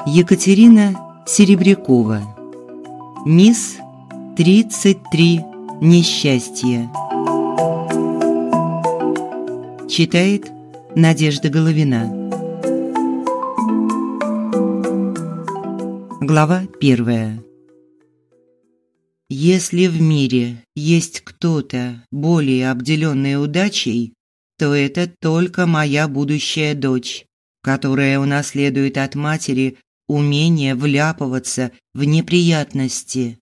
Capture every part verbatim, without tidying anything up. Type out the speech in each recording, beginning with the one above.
Екатерина Серебрякова. Мисс тридцать три несчастья. Читает Надежда Головина. Глава первая. Если в мире есть кто-то более обделенный удачей, то это только моя будущая дочь, которая унаследует от матери умение вляпываться в неприятности.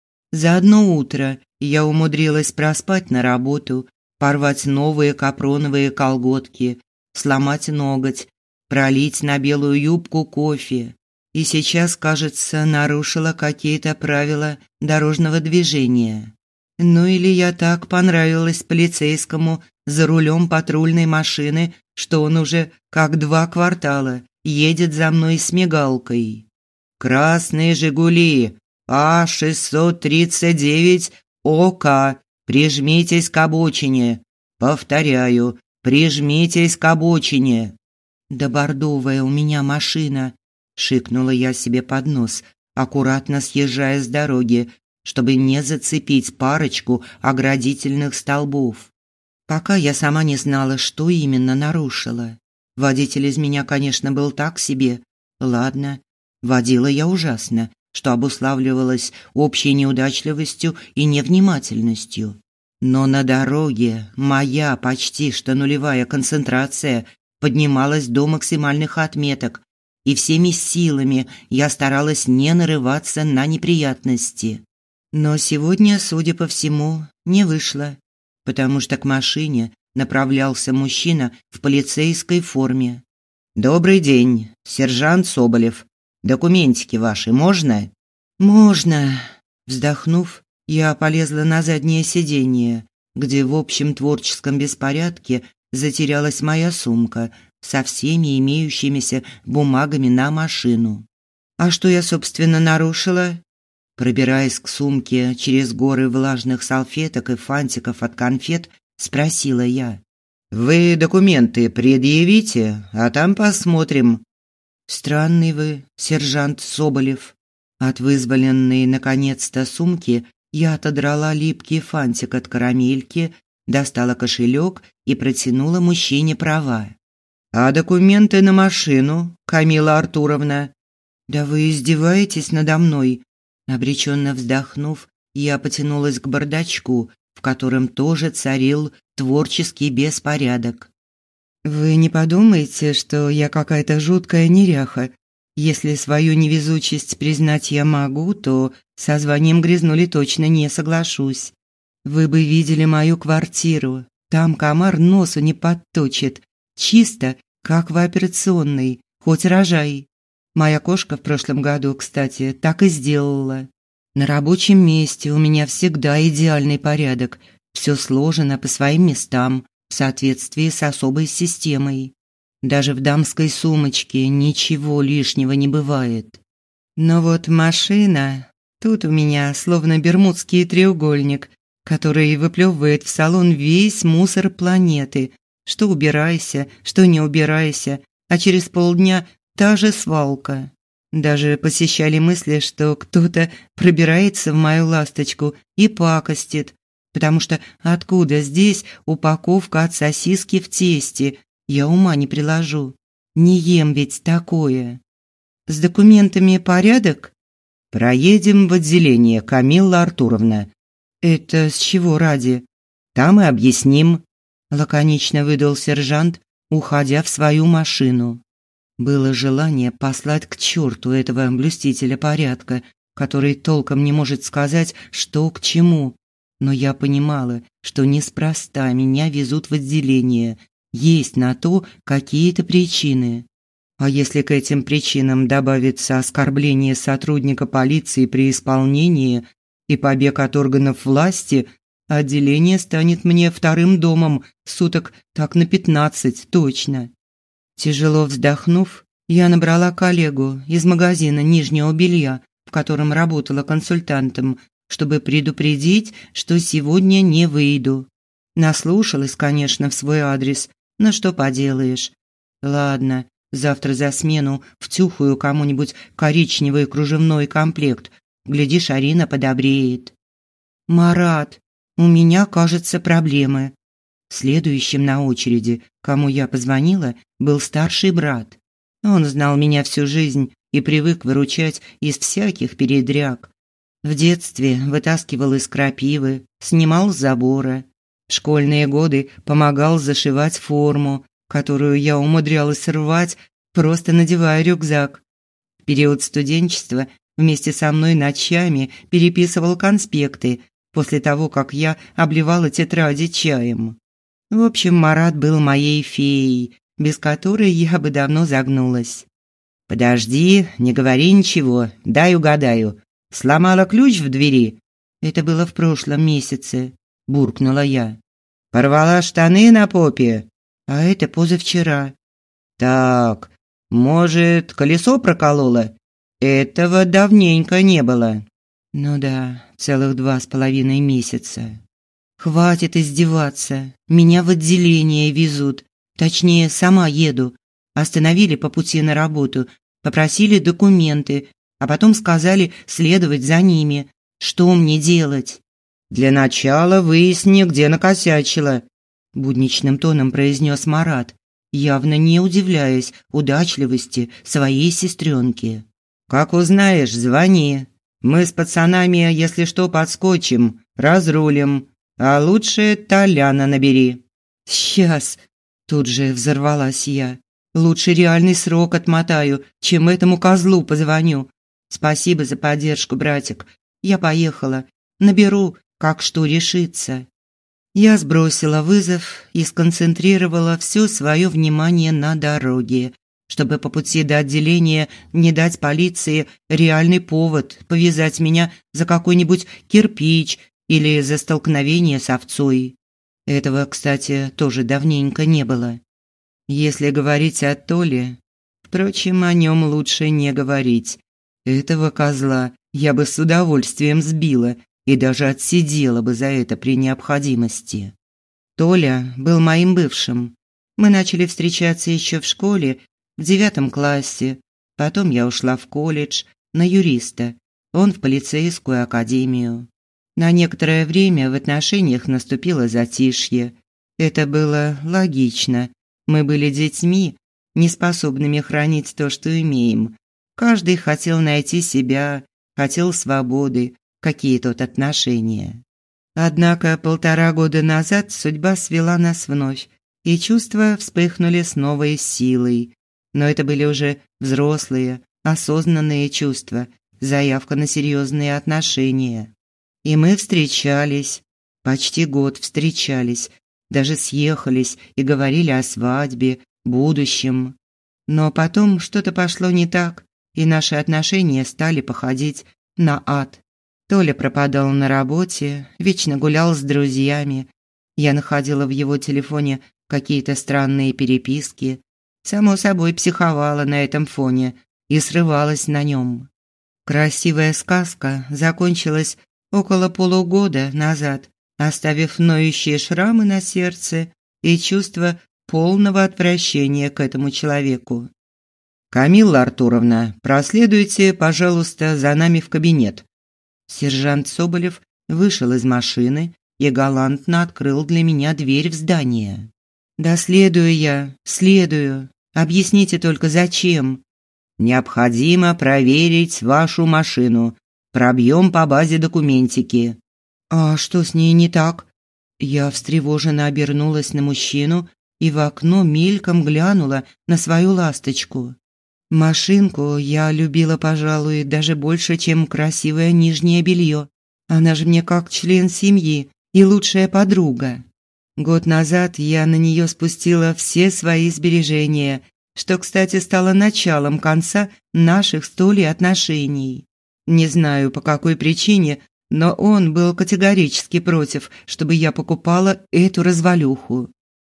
За одно утро я умудрилась проспать на работу, порвать новые капроновые колготки, сломать ноготь, пролить на белую юбку кофе. И сейчас, кажется, нарушила какие-то правила дорожного движения. Ну или я так понравилась полицейскому за рулем патрульной машины, что он уже как два квартала едет за мной с мигалкой. «Красные «Жигули», А шестьсот тридцать девять ОК, прижмитесь к обочине. Повторяю, прижмитесь к обочине». «Да бордовая у меня машина», – шикнула я себе под нос, аккуратно съезжая с дороги, чтобы не зацепить парочку оградительных столбов. Пока я сама не знала, что именно нарушила. Водитель из меня, конечно, был так себе. Ладно, водила я ужасно, что обуславливалось общей неудачливостью и невнимательностью. Но на дороге моя почти что нулевая концентрация поднималась до максимальных отметок, и всеми силами я старалась не нарываться на неприятности. Но сегодня, судя по всему, не вышло, потому что к машине направлялся мужчина в полицейской форме. «Добрый день, сержант Соболев. Документики ваши можно?» «Можно». Вздохнув, я полезла на заднее сиденье, где в общем творческом беспорядке затерялась моя сумка со всеми имеющимися бумагами на машину. «А что я, собственно, нарушила?» Пробираясь к сумке через горы влажных салфеток и фантиков от конфет, спросила я. «Вы документы предъявите, а там посмотрим». «Странный вы, сержант Соболев». От вызволенной наконец-то сумки я отодрала липкий фантик от карамельки, достала кошелек и протянула мужчине права. «А документы на машину, Камилла Артуровна?» «Да вы издеваетесь надо мной?» Обреченно вздохнув, я потянулась к бардачку, в котором тоже царил творческий беспорядок. «Вы не подумайте, что я какая-то жуткая неряха. Если свою невезучесть признать я могу, то со званием грязнули точно не соглашусь. Вы бы видели мою квартиру. Там комар носу не подточит. Чисто, как в операционной, хоть рожай. Моя кошка в прошлом году, кстати, так и сделала. На рабочем месте у меня всегда идеальный порядок. Все сложено по своим местам, в соответствии с особой системой. Даже в дамской сумочке ничего лишнего не бывает. Но вот машина, тут у меня словно бермудский треугольник, который выплевывает в салон весь мусор планеты. Что убирайся, что не убирайся, а через полдня та же свалка. Даже посещали мысли, что кто-то пробирается в мою ласточку и пакостит, потому что откуда здесь упаковка от сосиски в тесте, я ума не приложу. Не ем ведь такое. С документами порядок? Проедем в отделение, Камилла Артуровна. Это с чего ради? Там и объясним, лаконично выдал сержант, уходя в свою машину. Было желание послать к черту этого блюстителя порядка, который толком не может сказать, что к чему. Но я понимала, что неспроста меня везут в отделение. Есть на то какие-то причины. А если к этим причинам добавится оскорбление сотрудника полиции при исполнении и побег от органов власти, отделение станет мне вторым домом суток так на пятнадцать точно. Тяжело вздохнув, я набрала коллегу из магазина нижнего белья, в котором работала консультантом, чтобы предупредить, что сегодня не выйду. Наслушалась, конечно, в свой адрес, но что поделаешь. Ладно, Завтра за смену втюхаю кому-нибудь коричневый кружевной комплект. Глядишь, Арина подобреет. Марат, у меня, кажется, проблемы. Следующим на очереди, кому я позвонила, был старший брат. Он знал меня всю жизнь и привык выручать из всяких передряг. В детстве вытаскивал из крапивы, снимал с забора. В школьные годы помогал зашивать форму, которую я умудрялась рвать, просто надевая рюкзак. В период студенчества вместе со мной ночами переписывал конспекты после того, как я обливала тетради чаем. В общем, Марат был моей феей, без которой я бы давно загнулась. «Подожди, не говори ничего, дай угадаю. Сломала ключ в двери?» «Это было в прошлом месяце», – буркнула я. «Порвала штаны на попе?» «А это позавчера». «Так, может, колесо проколола? Этого давненько не было». «Ну да, целых два с половиной месяца». «Хватит издеваться. Меня в отделение везут. Точнее, сама еду. Остановили по пути на работу, попросили документы, а потом сказали следовать за ними. Что мне делать?» «Для начала выясни, где накосячила», – будничным тоном произнес Марат, явно не удивляясь удачливости своей сестренки. «Как узнаешь, звони. Мы с пацанами, если что, подскочим, разрулим. А лучше Толяна набери». «Сейчас», – тут же взорвалась я. «Лучше реальный срок отмотаю, чем этому козлу позвоню. Спасибо за поддержку, братик. Я поехала. Наберу, как что решится». Я сбросила вызов и сконцентрировала все свое внимание на дороге, чтобы по пути до отделения не дать полиции реальный повод повязать меня за какой-нибудь кирпич или за столкновение с овцой. Этого, кстати, тоже давненько не было. Если говорить о Толе, впрочем, о нем лучше не говорить. Этого козла я бы с удовольствием сбила и даже отсидела бы за это при необходимости. Толя был моим бывшим. Мы начали встречаться еще в школе, в девятом классе. Потом я ушла в колледж на юриста, он в полицейскую академию. На некоторое время в отношениях наступило затишье. Это было логично. Мы были детьми, неспособными хранить то, что имеем. Каждый хотел найти себя, хотел свободы, какие тут отношения. Однако полтора года назад судьба свела нас вновь, и чувства вспыхнули с новой силой. Но это были уже взрослые, осознанные чувства, заявка на серьезные отношения. И мы встречались, почти год встречались, даже съехались и говорили о свадьбе, будущем. Но потом что-то пошло не так, и наши отношения стали походить на ад. Толя пропадал на работе, вечно гулял с друзьями. Я находила в его телефоне какие-то странные переписки. Само собой, психовала на этом фоне и срывалась на нем. Красивая сказка закончилась около полугода назад, оставив ноющие шрамы на сердце и чувство полного отвращения к этому человеку. «Камилла Артуровна, проследуйте, пожалуйста, за нами в кабинет». Сержант Соболев вышел из машины и галантно открыл для меня дверь в здание. «Да следую я, следую. Объясните только, зачем?» «Необходимо проверить вашу машину. Пробьем по базе документики». «А что с ней не так?» Я встревоженно обернулась на мужчину и в окно мельком глянула на свою ласточку. Машинку я любила, пожалуй, даже больше, чем красивое нижнее белье. Она же мне как член семьи и лучшая подруга. Год назад я на нее спустила все свои сбережения, что, кстати, стало началом конца наших с Толей отношений. Не знаю, по какой причине, но он был категорически против, чтобы я покупала эту развалюху.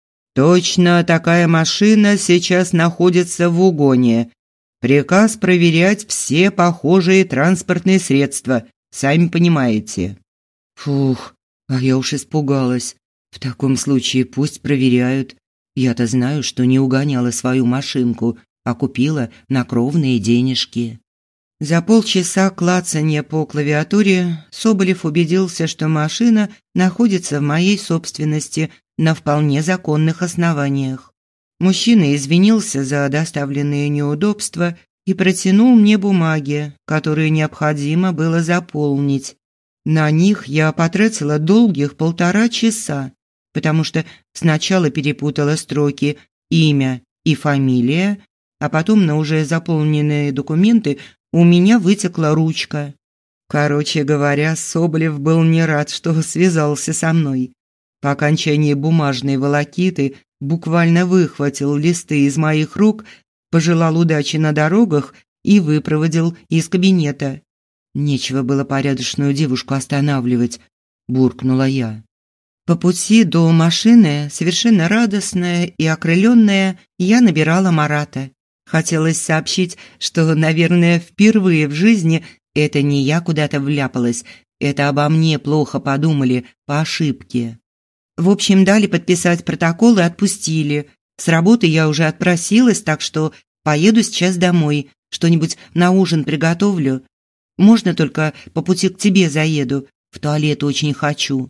«Точно такая машина сейчас находится в угоне. Приказ проверять все похожие транспортные средства, сами понимаете». Фух, а я уж испугалась. В таком случае пусть проверяют. Я-то знаю, что не угоняла свою машинку а купила на кровные денежки. За полчаса клацанья по клавиатуре Соболев убедился, что машина находится в моей собственности на вполне законных основаниях. Мужчина извинился за доставленные неудобства и протянул мне бумаги, которые необходимо было заполнить. На них я потратила долгих полтора часа, потому что сначала перепутала строки «имя» и «фамилия», а потом на уже заполненные документы у меня вытекла ручка. Короче говоря, Соболев был не рад, что связался со мной. По окончании бумажной волокиты буквально выхватил листы из моих рук, пожелал удачи на дорогах и выпроводил из кабинета. Нечего было порядочную девушку останавливать, буркнула я. По пути до машины, совершенно радостная и окрыленная, я набирала Марата. Хотелось сообщить, что, наверное, впервые в жизни это не я куда-то вляпалась, это обо мне плохо подумали по ошибке. В общем, дали подписать протокол и отпустили. С работы я уже отпросилась, так что поеду сейчас домой, что-нибудь на ужин приготовлю. Можно только по пути к тебе заеду, в туалет очень хочу.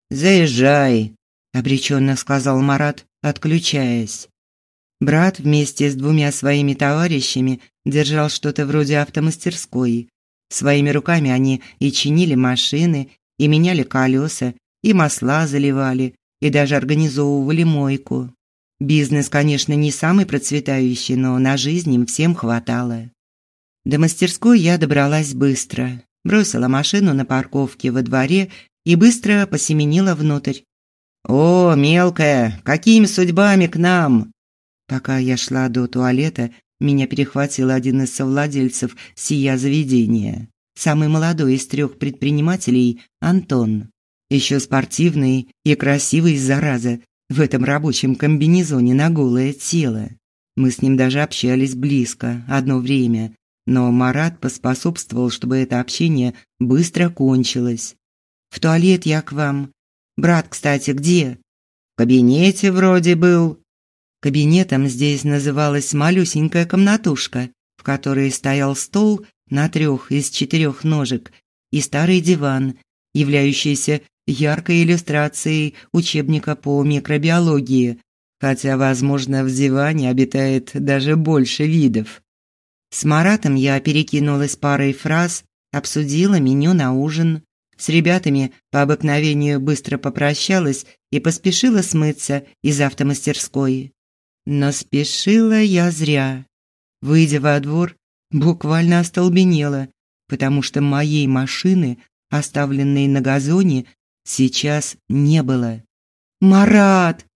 «Заезжай», – обреченно сказал Марат, отключаясь. Брат вместе с двумя своими товарищами держал что-то вроде автомастерской. Своими руками они и чинили машины, и меняли колеса, и масла заливали, и даже организовывали мойку. Бизнес, конечно, не самый процветающий, но на жизнь им всем хватало. До мастерской я добралась быстро, бросила машину на парковке во дворе и быстро посеменила внутрь. «О, мелкая, какими судьбами к нам?» Пока я шла до туалета, меня перехватил один из совладельцев сия заведения. Самый молодой из трех предпринимателей – Антон. Еще спортивный и красивый, зараза, в этом рабочем комбинезоне на голое тело. Мы с ним даже общались близко одно время, но Марат поспособствовал, чтобы это общение быстро кончилось. «В туалет я к вам. Брат, кстати, где?» «В кабинете вроде был». Кабинетом здесь называлась малюсенькая комнатушка, в которой стоял стол на трех из четырех ножек и старый диван, являющийся яркой иллюстрацией учебника по микробиологии, хотя, возможно, в диване обитает даже больше видов. С Маратом я перекинулась парой фраз, обсудила меню на ужин. С ребятами по обыкновению быстро попрощалась и поспешила смыться из автомастерской. Но спешила я зря. Выйдя во двор, буквально остолбенела, потому что моей машины, оставленной на газоне, сейчас не было. «Марат!»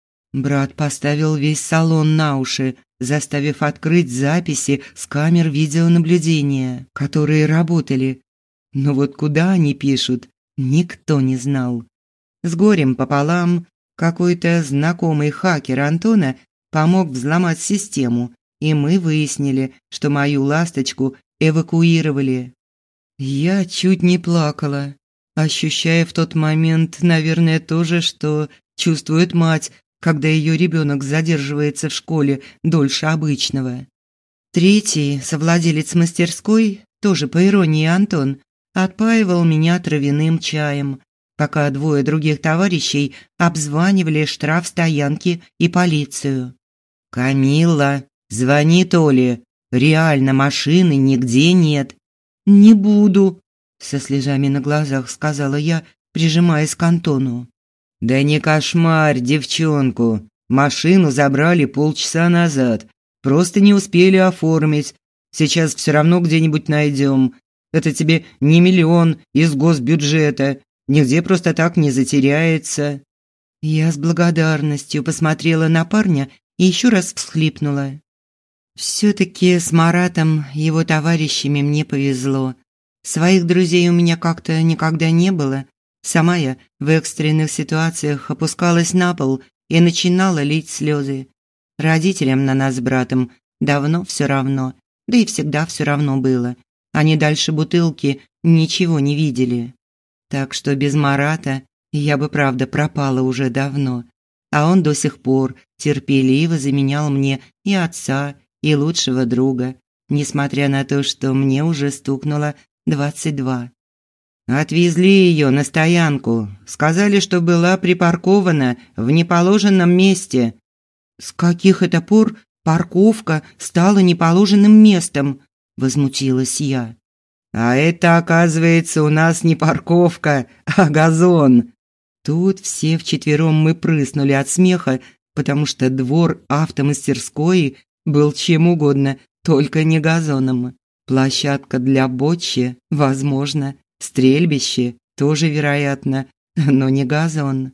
Брат поставил весь салон на уши, заставив открыть записи с камер видеонаблюдения, которые работали. Но вот куда они пишут, никто не знал. С горем пополам какой-то знакомый хакер Антона помог взломать систему, и мы выяснили, что мою ласточку эвакуировали. Я чуть не плакала, ощущая в тот момент, наверное, то же, что чувствует мать, когда ее ребенок задерживается в школе дольше обычного. Третий, совладелец мастерской, тоже по иронии Антон, отпаивал меня травяным чаем, пока двое других товарищей обзванивали штрафстоянки и полицию. «Камилла, звони Толе, реально машины нигде нет». «Не буду», – со слезами на глазах сказала я, прижимаясь к Антону. «Да не кошмарь девчонку, машину забрали полчаса назад, просто не успели оформить, сейчас все равно где-нибудь найдем. Это тебе не миллион из госбюджета, нигде просто так не затеряется». Я с благодарностью посмотрела на парня и еще раз всхлипнула. Все-таки с Маратом и его товарищами мне повезло. Своих друзей у меня как-то никогда не было. Сама я в экстренных ситуациях опускалась на пол и начинала лить слезы. Родителям на нас с братом давно все равно, да и всегда все равно было. Они дальше бутылки ничего не видели. Так что без Марата я бы, правда, пропала уже давно. А он до сих пор терпеливо заменял мне и отца, и лучшего друга, несмотря на то, что мне уже стукнуло двадцать два. Отвезли ее на стоянку. Сказали, что была припаркована в неположенном месте. С каких это пор парковка стала неположенным местом? Возмутилась я. А это, оказывается, у нас не парковка, а газон. Тут все вчетвером мы прыснули от смеха, потому что двор автомастерской был чем угодно, только не газоном. Площадка для бочи, возможно, стрельбище тоже вероятно, но не газон.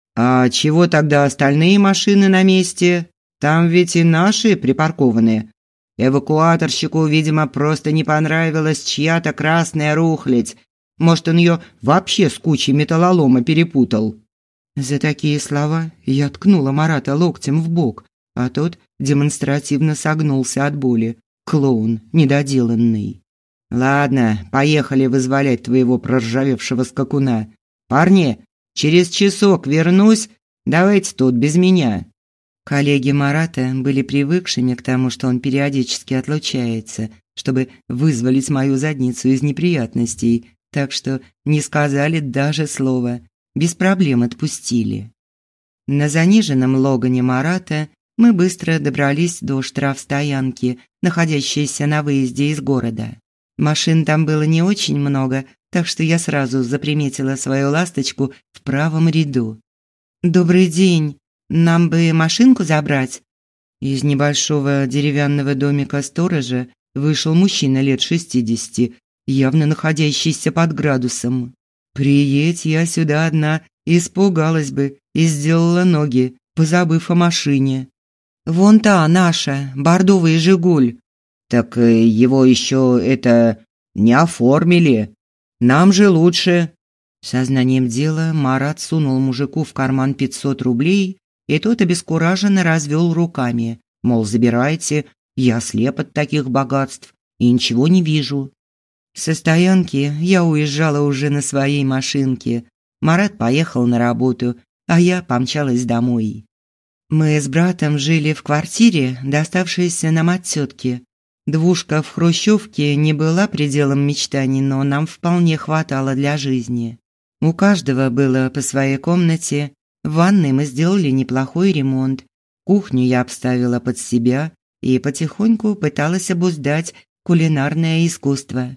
А чего тогда остальные машины на месте? Там ведь и наши припаркованы. Эвакуаторщику, видимо, просто не понравилась чья-то красная рухлядь. Может, он ее вообще с кучей металлолома перепутал. За такие слова я ткнула Марата локтем в бок, а тот демонстративно согнулся от боли. Клоун недоделанный. Ладно, поехали вызволять твоего проржавевшего скакуна. Парни, через часок вернусь, давайте тут без меня. Коллеги Марата были привыкшими к тому, что он периодически отлучается, чтобы вызволить мою задницу из неприятностей, так что не сказали даже слова, без проблем отпустили. На заниженном логане Марата мы быстро добрались до штрафстоянки, находящейся на выезде из города. Машин там было не очень много, так что я сразу заприметила свою ласточку в правом ряду. «Добрый день, нам бы машинку забрать?» Из небольшого деревянного домика сторожа вышел мужчина лет шестидесяти, явно находящийся под градусом. Приедь я сюда одна, испугалась бы и сделала ноги, позабыв о машине. «Вон та наша, бордовый «Жигуль». «Так его еще, это, не оформили. Нам же лучше». Сознанием дела Марат сунул мужику в карман пятьсот рублей, и тот обескураженно развел руками, мол, забирайте, я слеп от таких богатств и ничего не вижу. Со стоянки я уезжала уже на своей машинке. Марат поехал на работу, а я помчалась домой. Мы с братом жили в квартире, доставшейся нам от тетки. Двушка в хрущевке не была пределом мечтаний, но нам вполне хватало для жизни. У каждого было по своей комнате. В ванной мы сделали неплохой ремонт. Кухню я обставила под себя и потихоньку пыталась обуздать кулинарное искусство.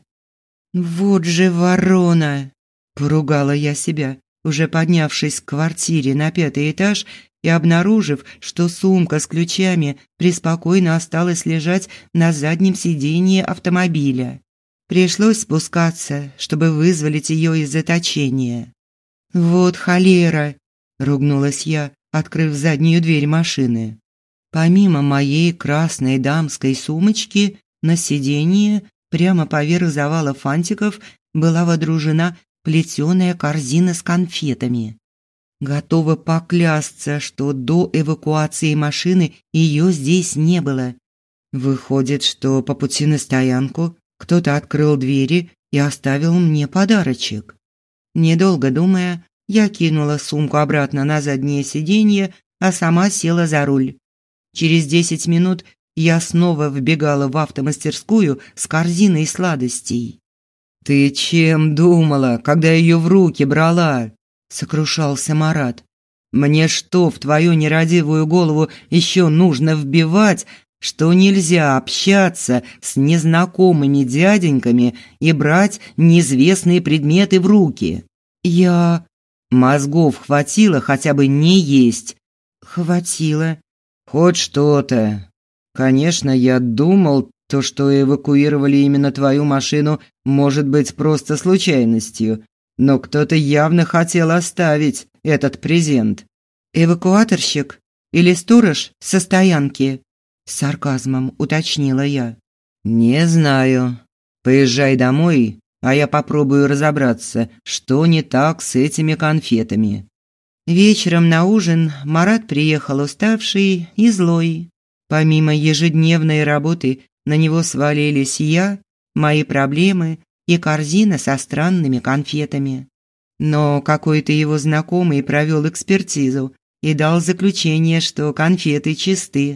«Вот же ворона!» – поругала я себя, уже поднявшись к квартире на пятый этаж и обнаружив, что сумка с ключами преспокойно осталась лежать на заднем сиденье автомобиля. Пришлось спускаться, чтобы вызволить ее из заточения. «Вот холера!» – ругнулась я, открыв заднюю дверь машины. Помимо моей красной дамской сумочки, на сиденье прямо поверх завала фантиков была водружена плетеная корзина с конфетами. Готова поклясться, что до эвакуации машины ее здесь не было. Выходит, что по пути на стоянку кто-то открыл двери и оставил мне подарочек. Недолго думая, я кинула сумку обратно на заднее сиденье, а сама села за руль. Через десять минут я снова вбегала в автомастерскую с корзиной сладостей. «Ты чем думала, когда ее в руки брала?» – сокрушался Марат. «Мне что, в твою нерадивую голову еще нужно вбивать, что нельзя общаться с незнакомыми дяденьками и брать неизвестные предметы в руки? Я... Мозгов хватило хотя бы не есть?» «Хватило». «Хоть что-то. Конечно, я думал, то, что эвакуировали именно твою машину, может быть просто случайностью, но кто-то явно хотел оставить этот презент». «Эвакуаторщик или сторож со стоянки?» С сарказмом уточнила я. «Не знаю. Поезжай домой, а я попробую разобраться, что не так с этими конфетами». Вечером на ужин Марат приехал уставший и злой. Помимо ежедневной работы на него свалились я, мои проблемы и корзина со странными конфетами. Но какой-то его знакомый провел экспертизу и дал заключение, что конфеты чисты.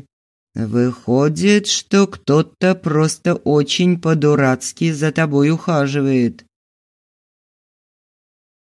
Выходит, что кто-то просто очень по-дурацки за тобой ухаживает.